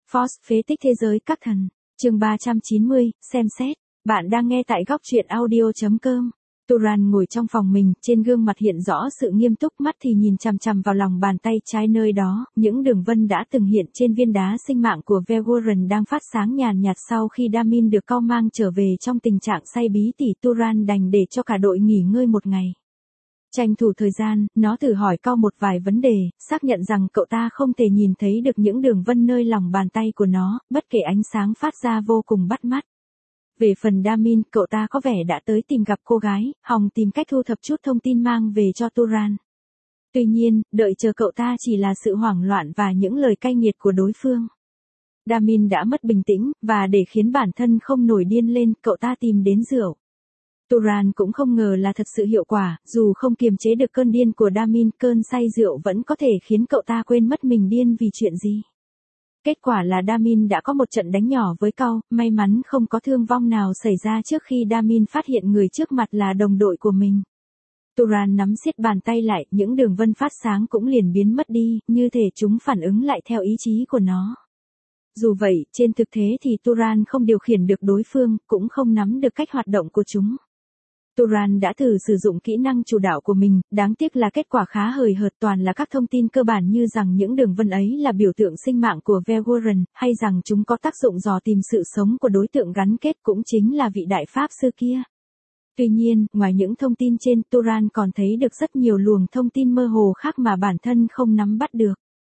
Force phế tích thế giới các thần. Chương 390, xem xét. Bạn đang nghe tại góc truyện audio.com. Turan ngồi trong phòng mình, trên gương mặt hiện rõ sự nghiêm túc, mắt thì nhìn chằm chằm vào lòng bàn tay trái nơi đó, những đường vân đã từng hiện trên viên đá sinh mạng của Velgoran đang phát sáng nhàn nhạt sau khi Damin được cau mang trở về trong tình trạng say bí tỉ. Turan đành để cho cả đội nghỉ ngơi một ngày. Tranh thủ thời gian, nó thử hỏi cau một vài vấn đề, xác nhận rằng cậu ta không thể nhìn thấy được những đường vân nơi lòng bàn tay của nó, bất kể ánh sáng phát ra vô cùng bắt mắt. Về phần Damin, cậu ta có vẻ đã tới tìm gặp cô gái, hòng tìm cách thu thập chút thông tin mang về cho Turan. Tuy nhiên, đợi chờ cậu ta chỉ là sự hoảng loạn và những lời cay nghiệt của đối phương. Damin đã mất bình tĩnh, và để khiến bản thân không nổi điên lên, cậu ta tìm đến rượu. Turan cũng không ngờ là thật sự hiệu quả, dù không kiềm chế được cơn điên của Damin, cơn say rượu vẫn có thể khiến cậu ta quên mất mình điên vì chuyện gì. Kết quả là Damin đã có một trận đánh nhỏ với cau, may mắn không có thương vong nào xảy ra trước khi Damin phát hiện người trước mặt là đồng đội của mình. Turan nắm siết bàn tay lại, những đường vân phát sáng cũng liền biến mất đi, như thể chúng phản ứng lại theo ý chí của nó. Dù vậy, trên thực tế thì Turan không điều khiển được đối phương, cũng không nắm được cách hoạt động của chúng. Turan đã thử sử dụng kỹ năng chủ đạo của mình, đáng tiếc là kết quả khá hời hợt, toàn là các thông tin cơ bản như rằng những đường vân ấy là biểu tượng sinh mạng của Velgoran, hay rằng chúng có tác dụng dò tìm sự sống của đối tượng gắn kết, cũng chính là vị đại pháp sư kia. Tuy nhiên, ngoài những thông tin trên, Turan còn thấy được rất nhiều luồng thông tin mơ hồ khác mà bản thân không nắm bắt được.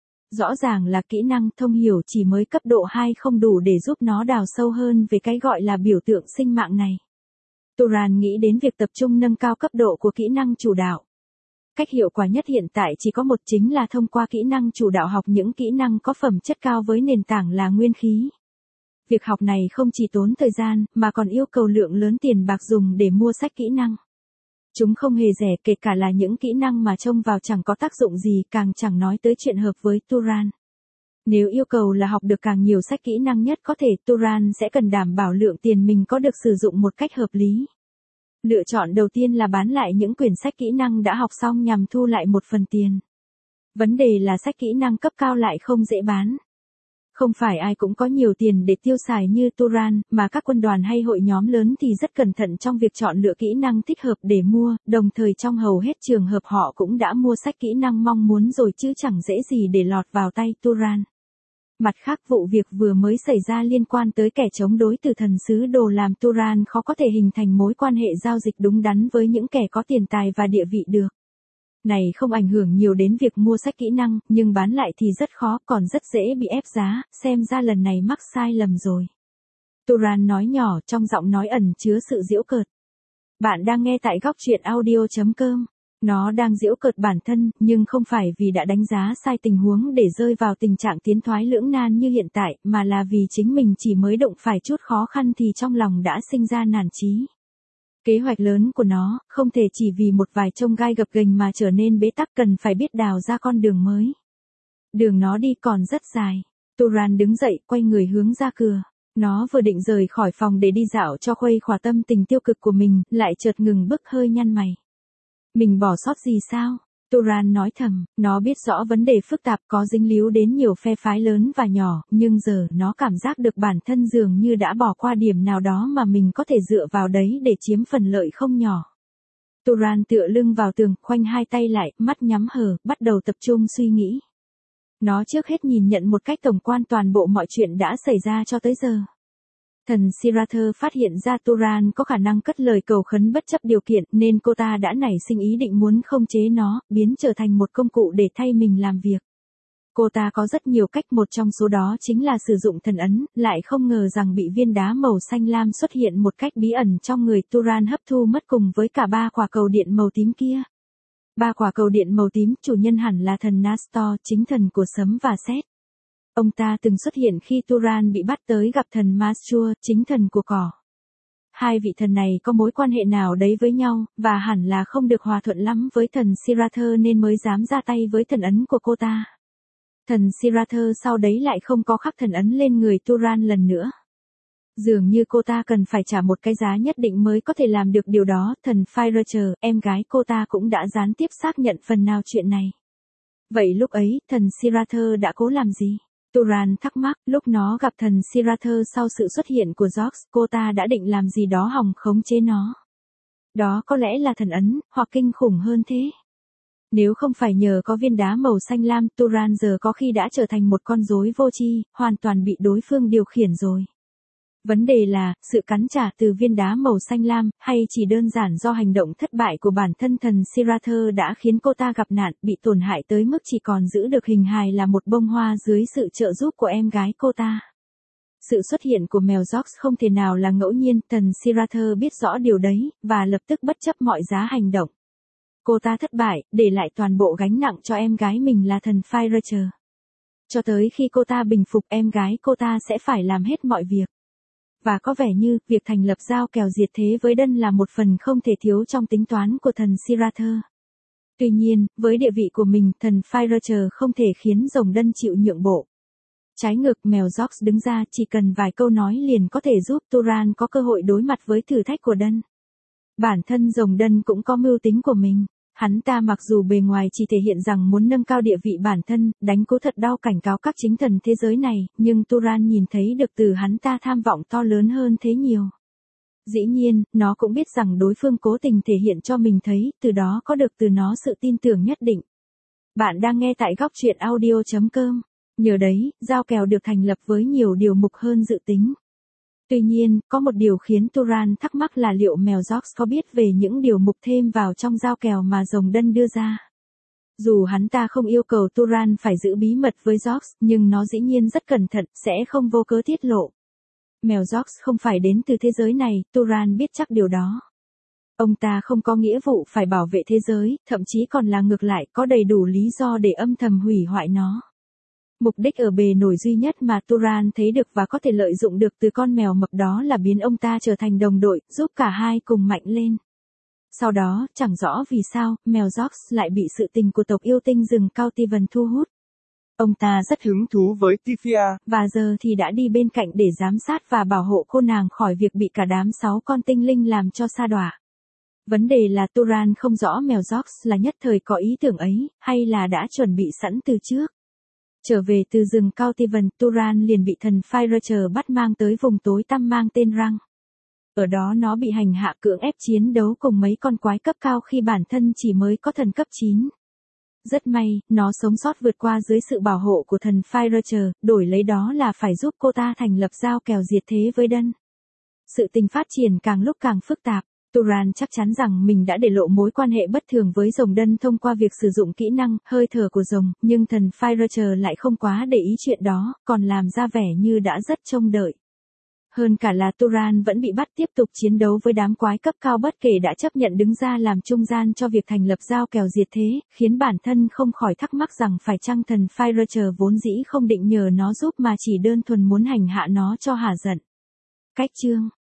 Rõ ràng là kỹ năng thông hiểu chỉ mới cấp độ 2 không đủ để giúp nó đào sâu hơn về cái gọi là biểu tượng sinh mạng này. Turan nghĩ đến việc tập trung nâng cao cấp độ của kỹ năng chủ đạo. Cách hiệu quả nhất hiện tại chỉ có một, chính là thông qua kỹ năng chủ đạo học những kỹ năng có phẩm chất cao với nền tảng là nguyên khí. Việc học này không chỉ tốn thời gian, mà còn yêu cầu lượng lớn tiền bạc dùng để mua sách kỹ năng. Chúng không hề rẻ, kể cả là những kỹ năng mà trông vào chẳng có tác dụng gì, càng chẳng nói tới chuyện hợp với Turan. Nếu yêu cầu là học được càng nhiều sách kỹ năng nhất có thể, Turan sẽ cần đảm bảo lượng tiền mình có được sử dụng một cách hợp lý. Lựa chọn đầu tiên là bán lại những quyển sách kỹ năng đã học xong nhằm thu lại một phần tiền. Vấn đề là sách kỹ năng cấp cao lại không dễ bán. Không phải ai cũng có nhiều tiền để tiêu xài như Turan, mà các quân đoàn hay hội nhóm lớn thì rất cẩn thận trong việc chọn lựa kỹ năng thích hợp để mua, đồng thời trong hầu hết trường hợp họ cũng đã mua sách kỹ năng mong muốn rồi chứ chẳng dễ gì để lọt vào tay Turan. Mặt khác, vụ việc vừa mới xảy ra liên quan tới kẻ chống đối từ thần sứ đồ làm Turan khó có thể hình thành mối quan hệ giao dịch đúng đắn với những kẻ có tiền tài và địa vị được. Này không ảnh hưởng nhiều đến việc mua sách kỹ năng, nhưng bán lại thì rất khó, còn rất dễ bị ép giá, xem ra lần này mắc sai lầm rồi. Turan nói nhỏ, trong giọng nói ẩn chứa sự giễu cợt. Bạn đang nghe tại góc truyện audio.com. Nó đang giễu cợt bản thân, nhưng không phải vì đã đánh giá sai tình huống để rơi vào tình trạng tiến thoái lưỡng nan như hiện tại, mà là vì chính mình chỉ mới đụng phải chút khó khăn thì trong lòng đã sinh ra nản chí. Kế hoạch lớn của nó, không thể chỉ vì một vài chông gai gập ghềnh mà trở nên bế tắc, cần phải biết đào ra con đường mới. Đường nó đi còn rất dài. Turan đứng dậy, quay người hướng ra cửa. Nó vừa định rời khỏi phòng để đi dạo cho khuây khỏa tâm tình tiêu cực của mình, lại chợt ngừng bước, hơi nhăn mày. Mình bỏ sót gì sao? Turan nói thầm, nó biết rõ vấn đề phức tạp có dính líu đến nhiều phe phái lớn và nhỏ, nhưng giờ nó cảm giác được bản thân dường như đã bỏ qua điểm nào đó mà mình có thể dựa vào đấy để chiếm phần lợi không nhỏ. Turan tựa lưng vào tường, khoanh hai tay lại, mắt nhắm hờ, bắt đầu tập trung suy nghĩ. Nó trước hết nhìn nhận một cách tổng quan toàn bộ mọi chuyện đã xảy ra cho tới giờ. Thần Sirather phát hiện ra Turan có khả năng cất lời cầu khấn bất chấp điều kiện, nên cô ta đã nảy sinh ý định muốn khống chế nó, biến trở thành một công cụ để thay mình làm việc. Cô ta có rất nhiều cách, một trong số đó chính là sử dụng thần ấn, lại không ngờ rằng bị viên đá màu xanh lam xuất hiện một cách bí ẩn trong người Turan hấp thu mất cùng với cả 3 quả cầu điện màu tím kia. 3 quả cầu điện màu tím, chủ nhân hẳn là thần Nastor, chính thần của sấm và sét. Ông ta từng xuất hiện khi Turan bị bắt tới gặp thần Mastur, chính thần của cỏ. Hai vị thần này có mối quan hệ nào đấy với nhau, và hẳn là không được hòa thuận lắm với thần Sirather nên mới dám ra tay với thần ấn của cô ta. Thần Sirather sau đấy lại không có khắc thần ấn lên người Turan lần nữa. Dường như cô ta cần phải trả một cái giá nhất định mới có thể làm được điều đó. Thần Firacher, em gái cô ta cũng đã gián tiếp xác nhận phần nào chuyện này. Vậy lúc ấy, thần Sirather đã cố làm gì? Turan thắc mắc, lúc nó gặp thần Sirathơ sau sự xuất hiện của Zox, cô ta đã định làm gì đó hòng khống chế nó. Đó có lẽ là thần ấn, hoặc kinh khủng hơn thế. Nếu không phải nhờ có viên đá màu xanh lam, Turan giờ có khi đã trở thành một con rối vô tri, hoàn toàn bị đối phương điều khiển rồi. Vấn đề là, sự cắn trả từ viên đá màu xanh lam, hay chỉ đơn giản do hành động thất bại của bản thân thần Sirathơ đã khiến cô ta gặp nạn, bị tổn hại tới mức chỉ còn giữ được hình hài là một bông hoa dưới sự trợ giúp của em gái cô ta. Sự xuất hiện của mèo Zox không thể nào là ngẫu nhiên, thần Sirathơ biết rõ điều đấy, và lập tức bất chấp mọi giá hành động. Cô ta thất bại, để lại toàn bộ gánh nặng cho em gái mình là thần Firacher. Cho tới khi cô ta bình phục, em gái cô ta sẽ phải làm hết mọi việc. Và có vẻ như, việc thành lập giao kèo diệt thế với Đân là một phần không thể thiếu trong tính toán của thần Sirathơ. Tuy nhiên, với địa vị của mình, thần Firacher không thể khiến rồng Đân chịu nhượng bộ. Trái ngược, mèo Zox đứng ra, chỉ cần vài câu nói liền có thể giúp Turan có cơ hội đối mặt với thử thách của Đân. Bản thân rồng Đân cũng có mưu tính của mình. Hắn ta mặc dù bề ngoài chỉ thể hiện rằng muốn nâng cao địa vị bản thân, đánh cố thật đau cảnh cáo các chính thần thế giới này, nhưng Turan nhìn thấy được từ hắn ta tham vọng to lớn hơn thế nhiều. Dĩ nhiên, nó cũng biết rằng đối phương cố tình thể hiện cho mình thấy, từ đó có được từ nó sự tin tưởng nhất định. Bạn đang nghe tại góc truyện audio.com. Nhờ đấy, giao kèo được thành lập với nhiều điều mục hơn dự tính. Tuy nhiên, có một điều khiến Turan thắc mắc là liệu mèo Zox có biết về những điều mục thêm vào trong giao kèo mà rồng Đân đưa ra. Dù hắn ta không yêu cầu Turan phải giữ bí mật với Zox, nhưng nó dĩ nhiên rất cẩn thận, sẽ không vô cớ tiết lộ. Mèo Zox không phải đến từ thế giới này, Turan biết chắc điều đó. Ông ta không có nghĩa vụ phải bảo vệ thế giới, thậm chí còn là ngược lại, có đầy đủ lý do để âm thầm hủy hoại nó. Mục đích ở bề nổi duy nhất mà Turan thấy được và có thể lợi dụng được từ con mèo mập đó là biến ông ta trở thành đồng đội, giúp cả hai cùng mạnh lên. Sau đó, chẳng rõ vì sao, mèo Zox lại bị sự tình của tộc yêu tinh rừng Cautivan thu hút. Ông ta rất hứng thú với Tifia, và giờ thì đã đi bên cạnh để giám sát và bảo hộ cô nàng khỏi việc bị cả đám 6 con tinh linh làm cho sa đọa. Vấn đề là Turan không rõ mèo Zox là nhất thời có ý tưởng ấy, hay là đã chuẩn bị sẵn từ trước. Trở về từ rừng Cautivan, Turan liền bị thần Firacher bắt mang tới vùng tối tăm mang tên Răng. Ở đó nó bị hành hạ cưỡng ép chiến đấu cùng mấy con quái cấp cao khi bản thân chỉ mới có thần cấp 9. Rất may, nó sống sót vượt qua dưới sự bảo hộ của thần Firacher, đổi lấy đó là phải giúp cô ta thành lập giao kèo diệt thế với Đân. Sự tình phát triển càng lúc càng phức tạp. Turan chắc chắn rằng mình đã để lộ mối quan hệ bất thường với rồng Đân thông qua việc sử dụng kỹ năng, hơi thở của rồng, nhưng thần Firacher lại không quá để ý chuyện đó, còn làm ra vẻ như đã rất trông đợi. Hơn cả là Turan vẫn bị bắt tiếp tục chiến đấu với đám quái cấp cao bất kể đã chấp nhận đứng ra làm trung gian cho việc thành lập giao kèo diệt thế, khiến bản thân không khỏi thắc mắc rằng phải chăng thần Firacher vốn dĩ không định nhờ nó giúp mà chỉ đơn thuần muốn hành hạ nó cho hả giận. Cách chương